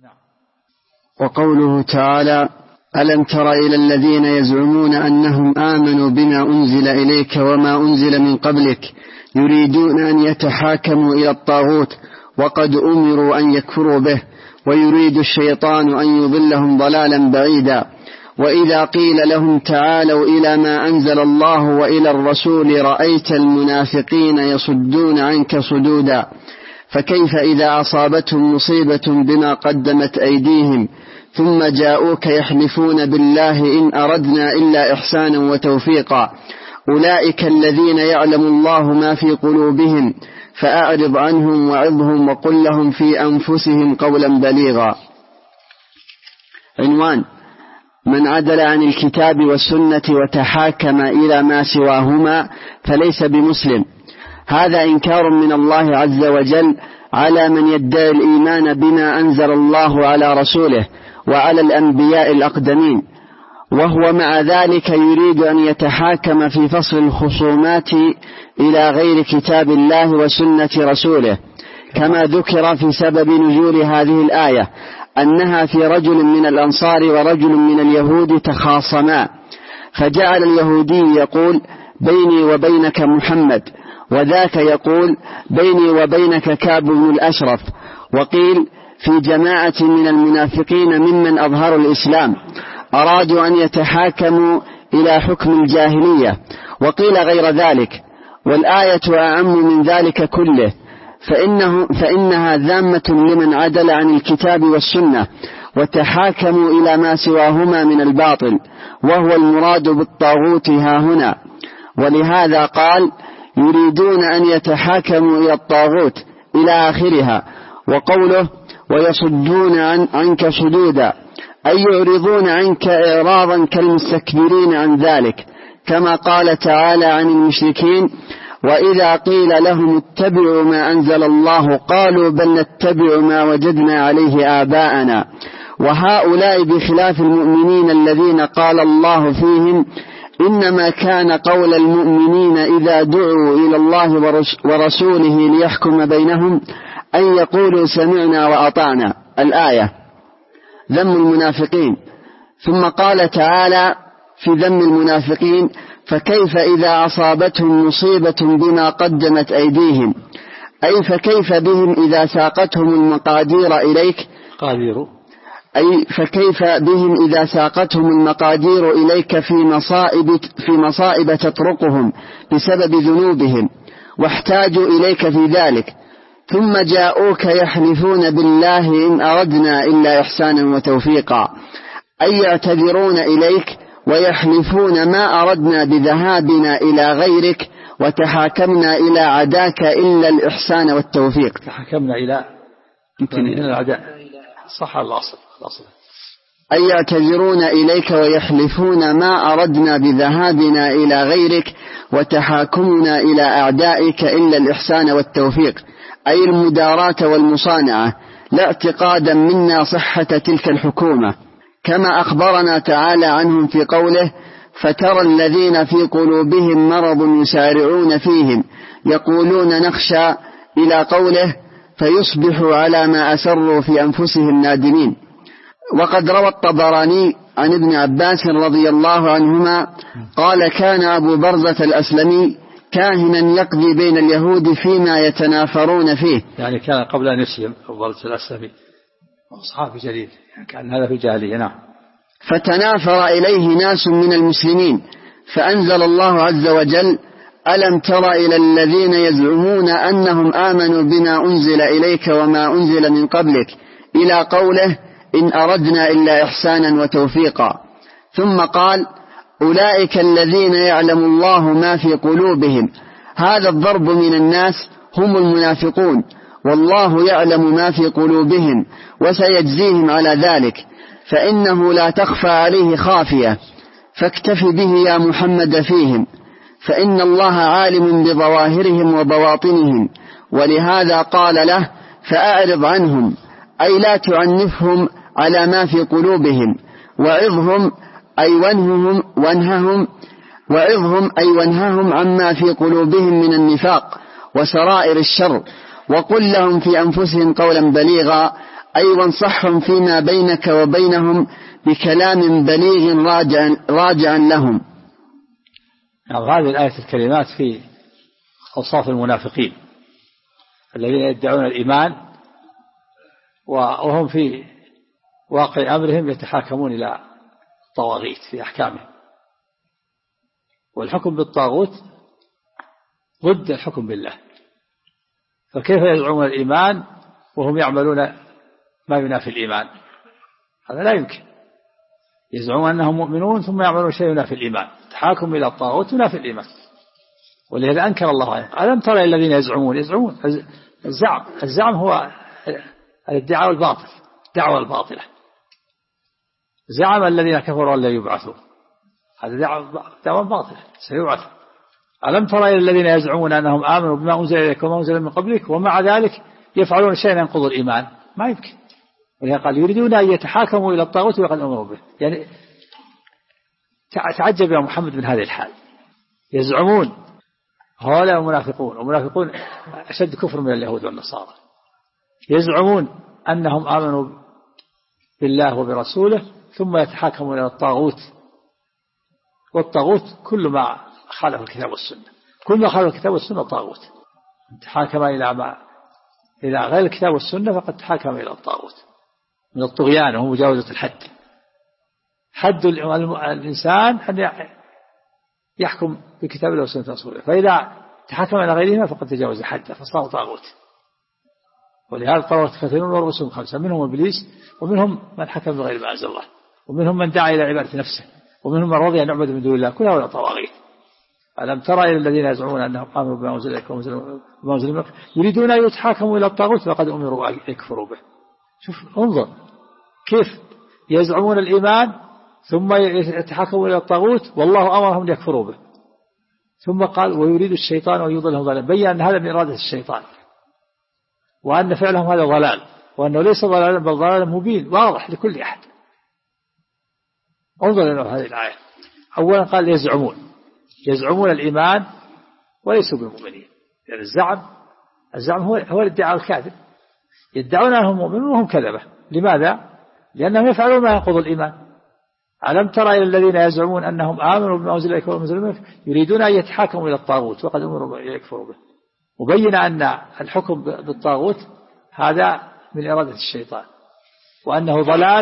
وقوله تعالى: ألم تر إلى الذين يزعمون أنهم آمنوا بما أنزل إليك وما أنزل من قبلك يريدون أن يتحاكموا إلى الطاغوت وقد أمروا أن يكفروا به ويريد الشيطان أن يضلهم ضلالا بعيدا. وإذا قيل لهم تعالوا إلى ما أنزل الله وإلى الرسول رأيت المنافقين يصدون عنك صدودا. فكيف إذا أصابتهم مصيبة بما قدمت أيديهم ثم جاءوك يحلفون بالله إن أردنا إلا إحسانا وتوفيقا أولئك الذين يعلم الله ما في قلوبهم فأعرض عنهم وعظهم وقل لهم في أنفسهم قولا بليغا. عنوان: من عدل عن الكتاب والسنة وتحاكم إلى ما سواهما فليس بمسلم. هذا إنكار من الله عز وجل على من يدعي الإيمان بما أنزل الله على رسوله وعلى الأنبياء الأقدمين، وهو مع ذلك يريد أن يتحاكم في فصل الخصومات إلى غير كتاب الله وسنة رسوله، كما ذكر في سبب نزول هذه الآية أنها في رجل من الأنصار ورجل من اليهود تخاصما، فجعل اليهودي يقول بيني وبينك محمد، وذاك يقول بيني وبينك كعب بن الأشرف. وقيل في جماعة من المنافقين ممن أظهروا الإسلام أرادوا أن يتحاكموا إلى حكم الجاهلية، وقيل غير ذلك، والآية أعم من ذلك كله، فإنها ذامة لمن عدل عن الكتاب والسنة وتحاكموا إلى ما سواهما من الباطل، وهو المراد بالطاغوت ها هنا. ولهذا قال يريدون أن يتحاكموا إلى الطاغوت إلى آخرها. وقوله ويصدون عنك صدودا أي يعرضون عنك إعراضا كالمستكبرين عن ذلك، كما قال تعالى عن المشركين وإذا قيل لهم اتبعوا ما أنزل الله قالوا بل نتبع ما وجدنا عليه آباءنا. وهؤلاء بخلاف المؤمنين الذين قال الله فيهم إنما كان قول المؤمنين إذا دعوا إلى الله ورسوله ليحكم بينهم أن يقولوا سمعنا وأطعنا. الآية. ذم المنافقين. ثم قال تعالى في ذم المنافقين فكيف إذا أصابتهم مصيبة بما قدمت أيديهم، أي فكيف بهم إذا ساقتهم المقادير إليك، أي فكيف بهم إذا ساقتهم المقادير إليك في مصائب تطرقهم بسبب ذنوبهم واحتاجوا إليك في ذلك، ثم جاءوك يحلفون بالله إن أردنا إلا إحسانا وتوفيقا، أي يعتذرون إليك ويحلفون ما أردنا بذهابنا إلى غيرك وتحاكمنا إلى عداك إلا الإحسان والتوفيق. تحاكمنا إلى العداء صح الأصل. أي يعتذرون إليك ويحلفون ما أردنا بذهابنا إلى غيرك وتحاكمنا إلى أعدائك إلا الإحسان والتوفيق، أي المداراة والمصانعة، لا اعتقادا منا صحة تلك الحكومة، كما أخبرنا تعالى عنهم في قوله فترى الذين في قلوبهم مرض يسارعون فيهم يقولون نخشى إلى قوله فيصبحوا على ما أسروا في أنفسهم نادمين. وقد روى الطبراني عن ابن عباس رضي الله عنهما قال كان أبو برزة الأسلمي كاهنا يقضي بين اليهود فيما يتنافرون فيه، يعني كان قبل أن يسلم أبو برزة الأسلمي صحابي جليل، كان هذا في الجاهلية. نعم. فتنافر إليه ناس من المسلمين فأنزل الله عز وجل ألم تر إلى الذين يزعمون أنهم آمنوا بما أنزل إليك وما أنزل من قبلك إلى قوله إن أردنا إلا إحسانا وتوفيقا، ثم قال أولئك الذين يعلم الله ما في قلوبهم. هذا الضرب من الناس هم المنافقون، والله يعلم ما في قلوبهم وسيجزيهم على ذلك، فإنه لا تخفى عليه خافية، فاكتف به يا محمد فيهم، فإن الله عالم بظواهرهم وبواطنهم. ولهذا قال له فأعرض عنهم، أي لا تعنفهم على ما في قلوبهم، وعظهم أي وانههم عما في قلوبهم من النفاق وسرائر الشر، وقل لهم في أنفسهم قولا بليغا، أي وانصحهم فيما بينك وبينهم بكلام بليغ راجعا لهم. هذه الآية الكلمات في أوصاف المنافقين الذين يدعون الإيمان وهم في واقع أمرهم يتحاكمون إلى الطواغيت في أحكامهم، والحكم بالطاغوت ضد الحكم بالله، فكيف يزعمون الإيمان وهم يعملون ما ينافي الإيمان؟ هذا لا يمكن. يزعمون أنهم مؤمنون ثم يعملون شيء ينافي الإيمان، تحاكم إلى الطاغوت ينافي الإيمان، ولهذا أنكر الله عليه. ألم ترى الذين يزعمون الزعم هو الادعاء الباطل، الدعوة الباطلة. زعم الذين كفروا أن لا يبعثوا، هذا دعوة باطلة، سيبعث. ألم ترى الذين يزعمون أنهم آمنوا بما أنزل إليك وما أنزل من قبلك ومع ذلك يفعلون شيئا ينقض الإيمان؟ ما يمكن. ولهذا قال يريدون أن يتحاكموا إلى الطاغوت وقد أمروا به. يعني تعجب يا محمد من هذه الحال. يزعمون هؤلاء المنافقون، والمنافقون أشد كفر من اليهود والنصارى، يزعمون أنهم آمنوا بالله وبرسوله ثم يتحاكمون إلى الطاغوت، والطاغوت كل ما خالف الكتاب والسنة، كل ما خالف الكتاب والسنة طاغوت. تحاكم إلى غير الكتاب والسنة فقد تحاكم إلى الطاغوت من الطغيان وهو مجاوزة الحد. حد الإنسان أن يحكم بكتاب الله وسنة رسوله، فإذا تحاكم إلى غيرهما فقد تجاوز حده فصار طاغوت. ولهذا طاغوت كثيرون ورؤوسهم خمسة، منهم إبليس ومنهم من حكم بغير ما أنزل الله ومنهم من دعا إلى عبادة نفسه ومنهم من رضي أن يعبد من دون الله، كل هؤلاء طواغيت. ألم ترى إلى الذين يزعمون أنهم آمنوا بما أنزل إليك وما أنزل من قبلك يريدون أن يتحاكموا إلى الطاغوت وقد أمروا أن يكفروا به. شوف انظر كيف يزعمون الإيمان ثم يتحاكموا إلى الطاغوت والله أمرهم أن يكفروا به. ثم قال ويريد الشيطان أن يضلهم ضلالا، بين أن هذا من إرادة الشيطان وأن فعلهم هذا ضلال، وأنه ليس ضلالا بل ضلال مبين واضح لكل أحد. انظر إلى هذه الآية. أولا قال يزعمون الإيمان وليسوا بالمؤمنين، يعني الزعم هو الادعاء الكاذب، يدعون أنهم مؤمنون وهم كذبة. لماذا؟ لأنهم يفعلون ما ينقض الإيمان. ألم ترى إلى الذين يزعمون أنهم آمنوا بما أنزل إليك وما أنزل من قبلك يريدون أن يتحاكموا إلى الطاغوت وقد أمروا أن يكفروا به. وبين أن الحكم بالطاغوت هذا من إرادة الشيطان وأنه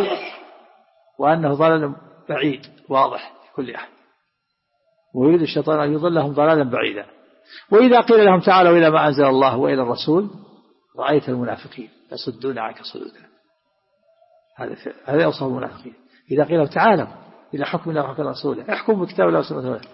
ضلال بعيد واضح لكل أحد، ويريد الشيطان أن يضلهم ضلالا بعيدا. وإذا قيل لهم تعالوا إلى ما أنزل الله وإلى الرسول رأيت المنافقين يصدون عنك صدودا. هذا يوصف المنافقين. إذا قيل لهم تعالوا إلى حكم الله وحكم رسوله احكم بكتاب الله وسنة رسوله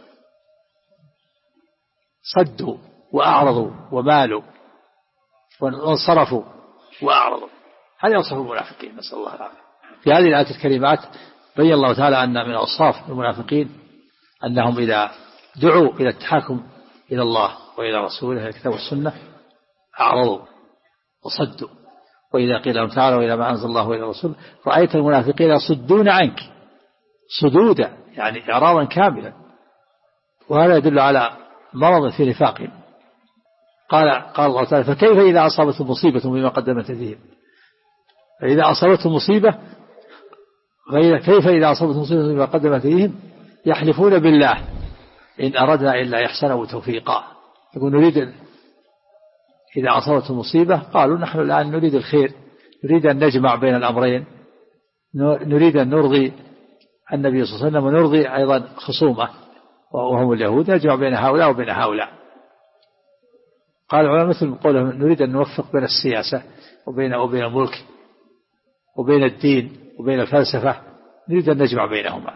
صدوا وأعرضوا ومالوا وانصرفوا وأعرضوا. هذا يوصف المنافقين، نسأل الله العافية. في هذه الآيات الكريمات بين الله تعالى أن من أوصاف المنافقين أنهم إذا دعوا إلى التحاكم إلى الله وإلى رسوله الكتاب والسنة أعرضوا وصدوا. وإذا قيل لهم تعالوا إلى ما أنزل الله وإلى الرسول رأيت المنافقين يصدون عنك صدودا، يعني إعراضا كاملا، وهذا يدل على مرض في نفاقهم. قال الله تعالى فكيف إذا أصابتهم مصيبة بما قدمت أيديهم، فإذا أصابتهم مصيبة كيف إذا أصابتهم مصيبة بما قدمت أيديهم يحلفون بالله إن أردنا إلا إحسانا وتوفيقا. يقول إذا أصابتهم مصيبة قالوا نحن الآن نريد الخير، نريد أن نجمع بين الأمرين، نريد أن نرضي النبي صلى الله عليه وسلم ونرضي أيضا خصومه وهم اليهود، نجمع بين هؤلاء وبين هؤلاء. قال العلماء مثل قولهم نريد أن نوفق بين السياسة وبين الملك وبين الدين وبين الفلسفة، نريد أن نجمع بينهما.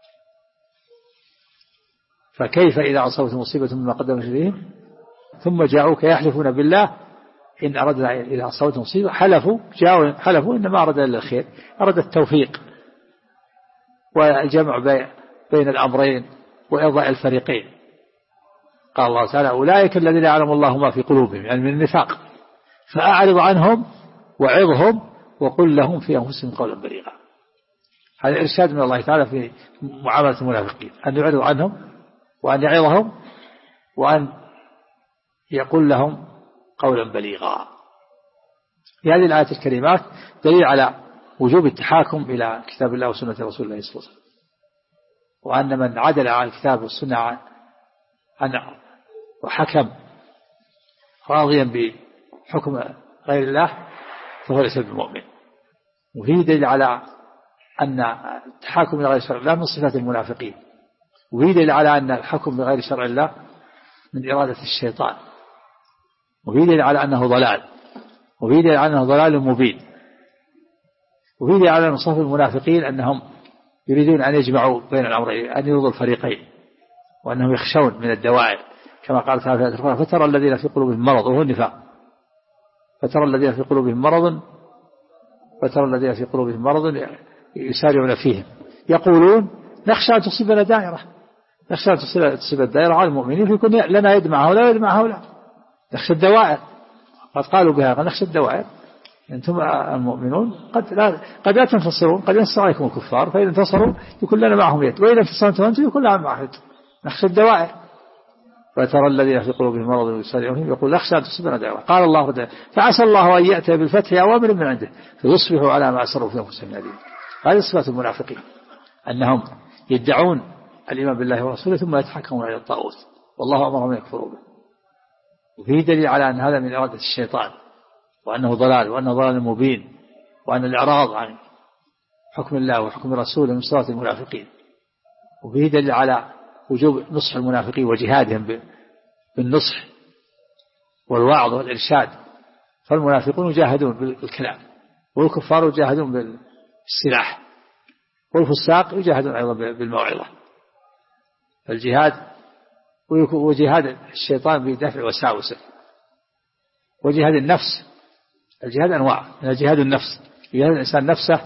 فكيف إذا أصابت مصيبة مما قدمت أيديهم ثم جاءوك يحلفون بالله إن أردنا إذا أصابت مصيبة حلفوا إنما أراد إلا الخير، أراد التوفيق والجمع بين الأمرين وإرضاء الفريقين. قال الله تعالى أولئك الذين يعلم الله ما في قلوبهم، يعني من النفاق، فأعرض عنهم وعظهم وقل لهم في أنفسهم قولا بليغا. هذا إرشاد من الله تعالى في معاملة المنافقين، أن يعرض عنهم وأن يعظهم وأن يقول لهم قولا بليغا. في هذه الآيات الكريمات دليل على وجوب التحاكم إلى كتاب الله وسنة رسول الله صلى الله عليه وسلم، وأن من عدل عن الكتاب والسنة عن وحكم راضيا بحكم غير الله فهو ليس بمؤمن. وفيه دليل على أن التحاكم إلى غير شرع الله من صفات المنافقين، وفيه دليل على أن الحكم بغير شرع الله من إرادة الشيطان، وفيه دليل على أنه ضلال، وفيه دليل على أنه ضلال مبين، وفيه دليل على أن صف المنافقين أنهم يريدون أن يجمعوا بين الأمرين، أن يرضوا الفريقين، وأنهم يخشون من الدوائر كما قال تعالى في فترى الذين في قلوبهم مرض، وهو النفاق، فترى الذين في قلوبهم مرض يسارعون فيهم يقولون نخشى أن تصيبنا دائرة، نخشى أن تصيب الدائرة على المؤمنين فيكون لنا يد مع هؤلاء ويد مع هؤلاء، نخشى الدوائر، قد قالوا بها نخشى الدوائر، أنتم المؤمنون قد لا تنتصرون، قد ينتصر عليكم الكفار، فإذا انتصروا يكون لنا معهم يد، وإذا انتصرتم أنتم يكون لنا معهم يد، نخشى الدوائر. فترى الذين في قلوبهم مرض يسارعون يقول نخشى أن تصيبنا دائرة، قال الله تعالى فعسى الله أن يأتي بالفتح أوامر من عنده فيصبحوا على ما أسروا في أنفسهم نادمين. هذه صفات المنافقين، أنهم يدعون الإيمان بالله ورسوله ثم يتحكمون إلى الطاغوت والله أمرهم أن يكفروا به. وفيه دليل على أن هذا من إرادة الشيطان، وأنه ضلال، وأنه ضلال مبين، وأن الإعراض عن حكم الله وحكم رسوله من صفات المنافقين. وفيه دليل على وجوب نصح المنافقين وجهادهم بالنصح والوعظ والإرشاد، فالمنافقون يجاهدون بالكلام، والكفار يجاهدون بالسلاح، والفساق يجاهدون أيضا بالموعظة. الجهاد وجهاد الشيطان بدفع وساوسه، وجهاد النفس، الجهاد أنواع، من جهاد النفس يجاهد الإنسان نفسه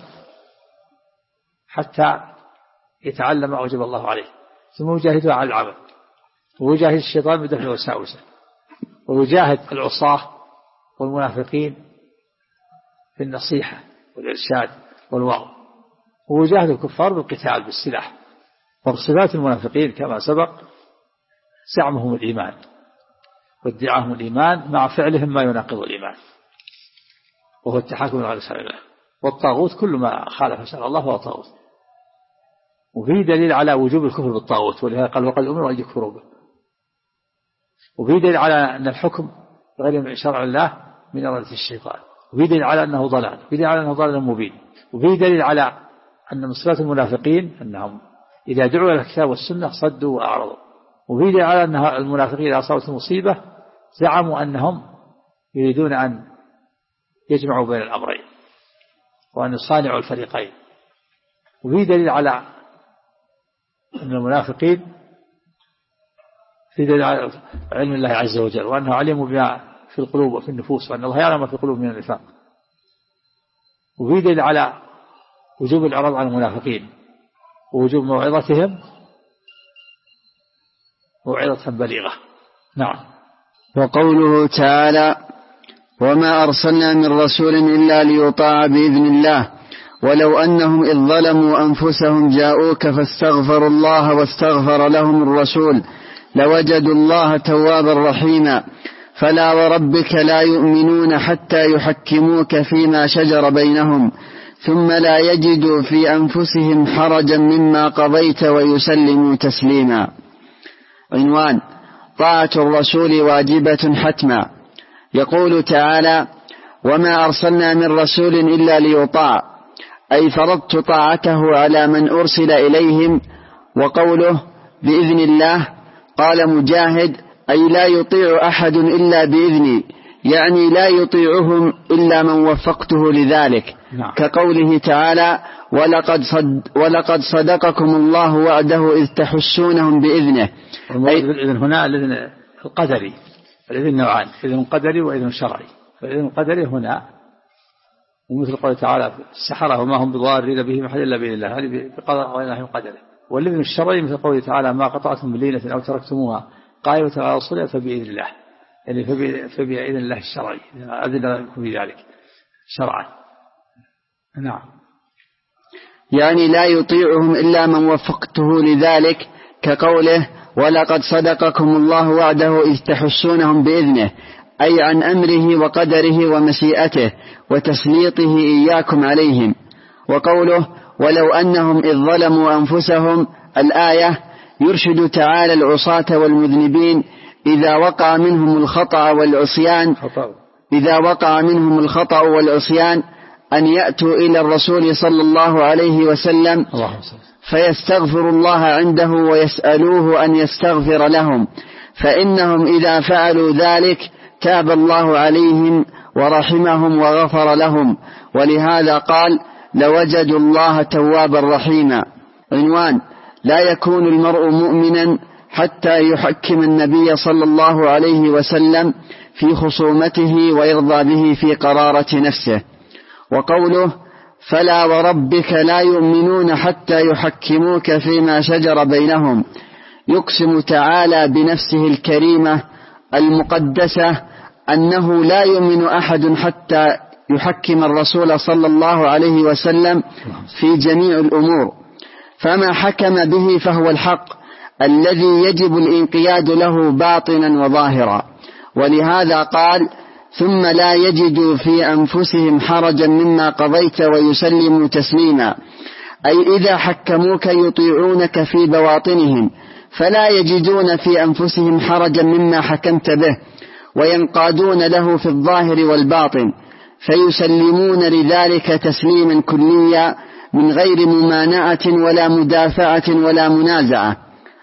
حتى يتعلم ما أوجب الله عليه، ثم يجاهدها على العمل، ويجاهد الشيطان بدفع وساوسه، ويجاهد العصاة والمنافقين في النصيحة والإرشاد والوعظ، ويجاهد الكفار بالقتال بالسلاح. وصفات المنافقين كما سبق زعمهم الإيمان وادعاهم الإيمان مع فعلهم ما يناقض الإيمان، وهو التحاكم إلى غير شرع الله، والطاغوت كل ما خالف شرع الله فهو طاغوت. وفيه دليل على وجوب الكفر بالطاغوت، ولهذا قال وقد أمروا أن يكفروا به. وفيه دليل على أن الحكم غير شرع الله من إرادة الشيطان، وفيه دليل على أنه ضلال، وفيه دليل على أنه ضلال مبين، وفيه دليل على أن من صفات المنافقين أنهم إذا دعوا إلى الكتاب والسنة صدوا وأعرضوا، وفيه دليل على أن المنافقين إذا أصابتهم مصيبة زعموا أنهم يريدون أن يجمعوا بين الأمرين وأن يصانعوا الفريقين. وفيه دليل على أن المنافقين في دليل على علم الله عز وجل، وأنه علموا بما في القلوب وفي النفوس، وأن الله يعلم ما في القلوب من النفاق. وفيه دليل على وجوب الإعراض عن المنافقين، ووجوب موعظتهم موعظة بليغة. نعم. وقوله تعالى وما أرسلنا من رسول إلا ليطاع بإذن الله ولو أنهم إذ ظلموا أنفسهم جاءوك فاستغفروا الله واستغفر لهم الرسول لوجدوا الله توابا رحيما فلا وربك لا يؤمنون حتى يحكموك فيما شجر بينهم ثم لا يجدوا في أنفسهم حرجا مما قضيت ويسلموا تسليما. عنوان: طاعة الرسول واجبة حتما. يقول تعالى وما أرسلنا من رسول إلا ليطاع، أي فرضت طاعته على من أرسل إليهم. وقوله بإذن الله قال مجاهد أي لا يطيع أحد إلا بإذني، يعني لا يطيعهم إلا من وفقته لذلك. نعم. كقوله تعالى ولقد صدقكم الله وعده إذ تحسونهم بإذنه. الإذن هنا الإذن القدري، الإذن نوعان، إذن قدري وإذن شرعي. فالإذن القدري هنا ومثل قوله تعالى السحرة وما هم بضارين به من أحد إلا بإذن الله، هذه بقضاء ونهي قدره. والإذن الشرعي مثل قوله تعالى ما قطعتم من لينة أو تركتموها قائمة على أصولها فبإذن الله، يعني فبإذن الله الشرعي، أذن لكم في ذلك شرعا. نعم. يعني لا يطيعهم إلا من وفقته لذلك، كقوله ولقد صدقكم الله وعده إذ تحسونهم بإذنه، أي عن أمره وقدره ومشيئته وتسليطه إياكم عليهم. وقوله ولو أنهم إذ ظلموا أنفسهم الآية يرشد تعالى العصاة والمذنبين إذا وقع منهم الخطأ والعصيان أن يأتوا إلى الرسول صلى الله عليه وسلم فيستغفر الله عنده ويسألوه أن يستغفر لهم، فإنهم إذا فعلوا ذلك تاب الله عليهم ورحمهم وغفر لهم، ولهذا قال لوجدوا الله توابا رحيما. عنوان لا يكون المرء مؤمنا حتى يحكم النبي صلى الله عليه وسلم في خصومته ويرضى به في قرارة نفسه. وقوله فلا وربك لا يؤمنون حتى يحكموك فيما شجر بينهم، يقسم تعالى بنفسه الكريمة المقدسة أنه لا يؤمن أحد حتى يحكم الرسول صلى الله عليه وسلم في جميع الأمور، فما حكم به فهو الحق الذي يجب الانقياد له باطنا وظاهرا. ولهذا قال ثم لا يجدوا في أنفسهم حرجا مما قضيت ويسلموا تسليما، أي إذا حكموك يطيعونك في بواطنهم فلا يجدون في أنفسهم حرجا مما حكمت به وينقادون له في الظاهر والباطن، فيسلمون لذلك تسليما كليا من غير ممانعة ولا مدافعة ولا منازعة.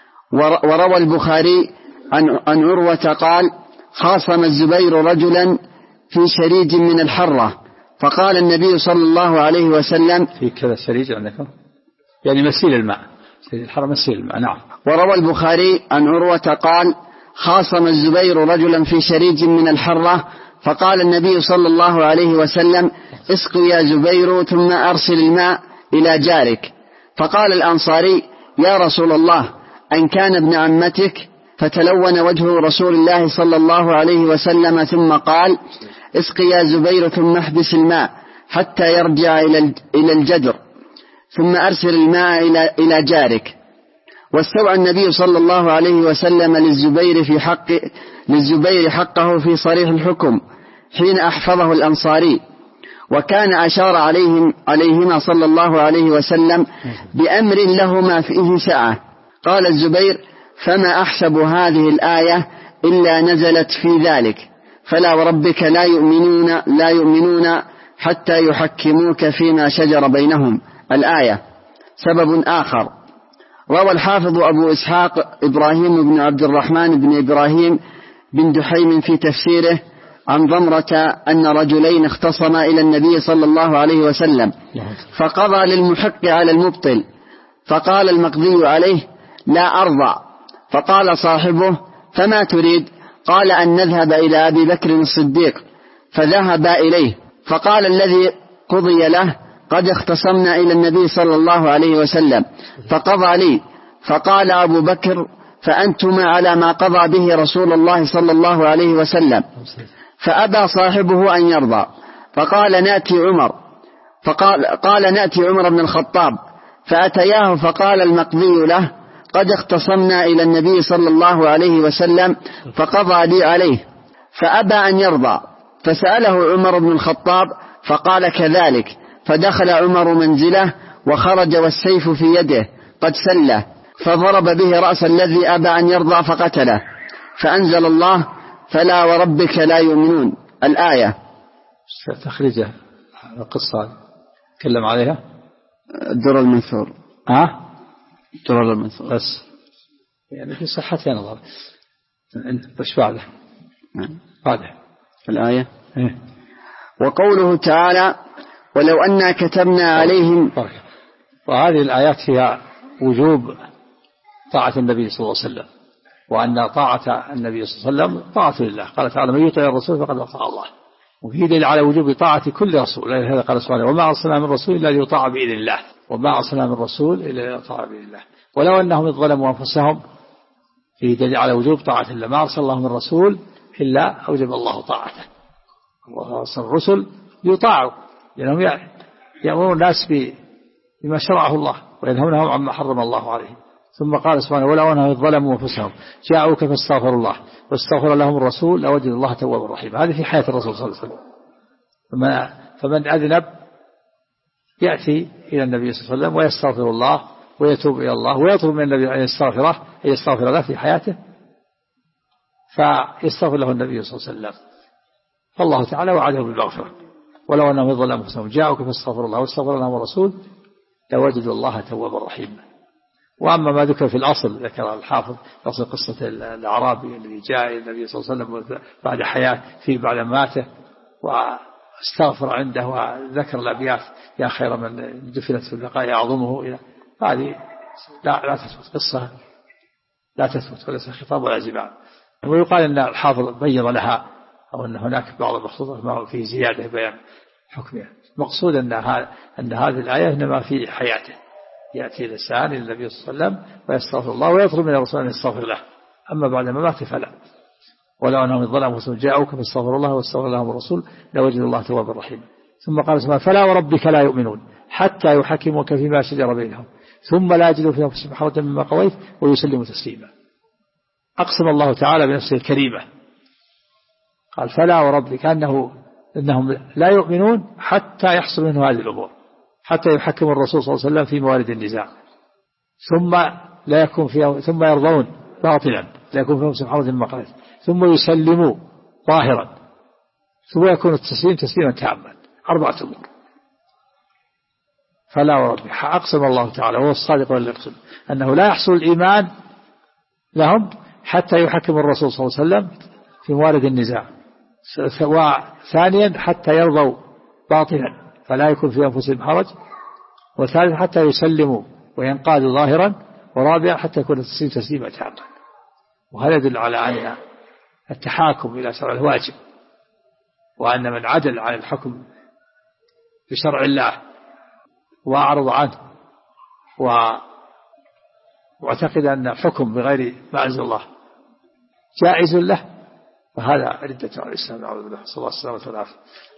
وروى البخاري عن عروة قال خاصم الزبير رجلا في شريج من الحرة فقال النبي صلى الله عليه وسلم في كذا شريج عندكم يعني مسيل الماء، شريج الحرة مسيل الماء. نعم. وروى البخاري عن عروة قال خاصم الزبير رجلا في شريج من الحرة فقال النبي صلى الله عليه وسلم اسقوا يا زبير ثم أرسل الماء إلى جارك. فقال الأنصاري يا رسول الله أن كان ابن عمتك؟ فتلون وجه رسول الله صلى الله عليه وسلم ثم قال اسق يا زبير ثم احبس الماء حتى يرجع إلى الجدر ثم أرسل الماء إلى جارك. واستوعى النبي صلى الله عليه وسلم للزبير حقه في صريح الحكم حين أحفظه الأنصاري، وكان أشار عليهما صلى الله عليه وسلم بأمر لهما فيه سعة. قال الزبير فما أحسب هذه الآية إلا نزلت في ذلك فلا وربك لا يؤمنون حتى يحكموك فيما شجر بينهم الآية. سبب آخر روى الحافظ أبو إسحاق إبراهيم بن عبد الرحمن بن إبراهيم بن دحيم في تفسيره عن ضمرة أن رجلين اختصما إلى النبي صلى الله عليه وسلم فقضى للمحق على المبطل فقال المقضي عليه لا أرضى، فقال صاحبه فما تريد؟ قال أن نذهب إلى أبي بكر الصديق، فذهب إليه فقال الذي قضي له قد اختصمنا إلى النبي صلى الله عليه وسلم فقضى لي. فقال أبو بكر فأنتما على ما قضى به رسول الله صلى الله عليه وسلم. فأبى صاحبه أن يرضى فقال نأتي عمر بن الخطاب فأتياه فقال المقضي له قد اختصمنا إلى النبي صلى الله عليه وسلم فقضى لي عليه، فأبى أن يرضى. فسأله عمر بن الخطاب فقال كذلك، فدخل عمر منزله وخرج والسيف في يده قد سله، فضرب به رأس الذي أبى أن يرضى فقتله، فأنزل الله فلا وربك لا يؤمنون الآية. تخريجه القصة تكلم عليها الدر المنثور. الدر المنثور بس يعني في صحتها نظر. أنت وش بعده؟ بعده الآية وقوله تعالى ولو أنا كتبنا عليهم. وهذه الآيات فيها وجوب طاعة النبي صلى الله عليه وسلم، وأن طاعة النبي صلى الله عليه وسلم طاعة لله. قال تعالى من يطع الرسول فقد أطاع الله، وفيه دليل على وجوب طاعة كل رسول. هذا قال سبحانه وما أرسلنا من رسول إلا ليطاع بإذن الله، وما أرسلنا من رسول إلا ليطاع بإذن الله. ولو أنهم ظلموا أنفسهم فيه دليل على وجوب طاعة الله. ما أرسل الله من رسول إلا أوجب الله طاعته. الله أرسل الرسل ليطاعوا لأنهم يأمرون الناس بما شرعه الله وينهونهم عما حرم الله عليه ثم قال سبحانه ولو أنهم ظلموا أنفسهم جاءوك فاستغفروا الله واستغفر لهم الرسول لوجدوا الله توابا رحيما. هذه في حياة الرسول صلى الله عليه وسلم. فمن أذنب يأتي إلى النبي صلى الله عليه وسلم ويستغفر الله ويتوب إلى الله ويطلب من النبي أن يستغفر له في حياته، فيستغفر له النبي صلى الله عليه وسلم، فالله تعالى وعده بالمغفرة. ولو أنهم ظلموا أنفسهم جاءوك فاستغفروا الله واستغفر لهم الرسول لوجدوا الله توابا رحيما. وأما ما ذكر في الأصل، ذكر الحافظ أصل قصة الأعرابي الذي جاء إلى النبي صلى الله عليه وسلم بعد حياة فيه بعد ماته واستغفر عنده وذكر الأبيات يا خير من دفنت في اللقاء يعظمه إلى هذه لا تثبت قصة، لا تثبت وليس خطاب ولا جماع. ويقال أن الحافظ بيض لها أو أن هناك بعض المخطوطات ما فيه زيادة بيان حكمها. مقصود أن هذه الآية إنما في حياته يأتي الإنسان إلى النبي صلى الله عليه وسلم ويستغفر الله ويطلب من الرسول أن يستغفر له، أما بعد ما مات فلا. ولو أنهم ظلموا أنفسهم جاءوك فاستغفر الله واستغفر لهم الرسول لوجدوا الله توابا رحيما. ثم قال سبحانه فلا وربك لا يؤمنون حتى يحكموك فيما شجر بينهم ثم لا يجدوا في أنفسهم حرجا مما قضيت ويسلموا تسليما. أقسم الله تعالى بنفسه الكريمة، قال فلا وربك إنهم لا يؤمنون حتى يحصل منه هذه الأمور، حتى يحكم الرسول صلى الله عليه وسلم في موارد النزاع، ثم لا يكون فيها ثم يرضون باطلا لا يكون فيهم سبحانه مما قضيت ثم يسلموا ظاهرا ثم يكون التسليم تسليما تاما. 4 أمور. فلا وربك أقسم الله تعالى وهو الصادق والذي يقسم أنه لا يحصل الإيمان لهم حتى يحكم الرسول صلى الله عليه وسلم في موارد النزاع، وثانيا حتى يرضوا باطلا فلا يكون في أنفسهم حرج، وثالثا حتى يسلموا وينقادوا ظاهرا، ورابعا حتى يكون التسليم تسليما تاما. وهذا يدل على أن التحاكم إلى شرع الواجب، وأن من عدل عن الحكم بشرع الله وأعرض عنه واعتقد أن الحكم بغير ما أنزل الله جائز له فهذا ردة عن الإسلام. نعوذ بالله، صلى الله عليه وسلم.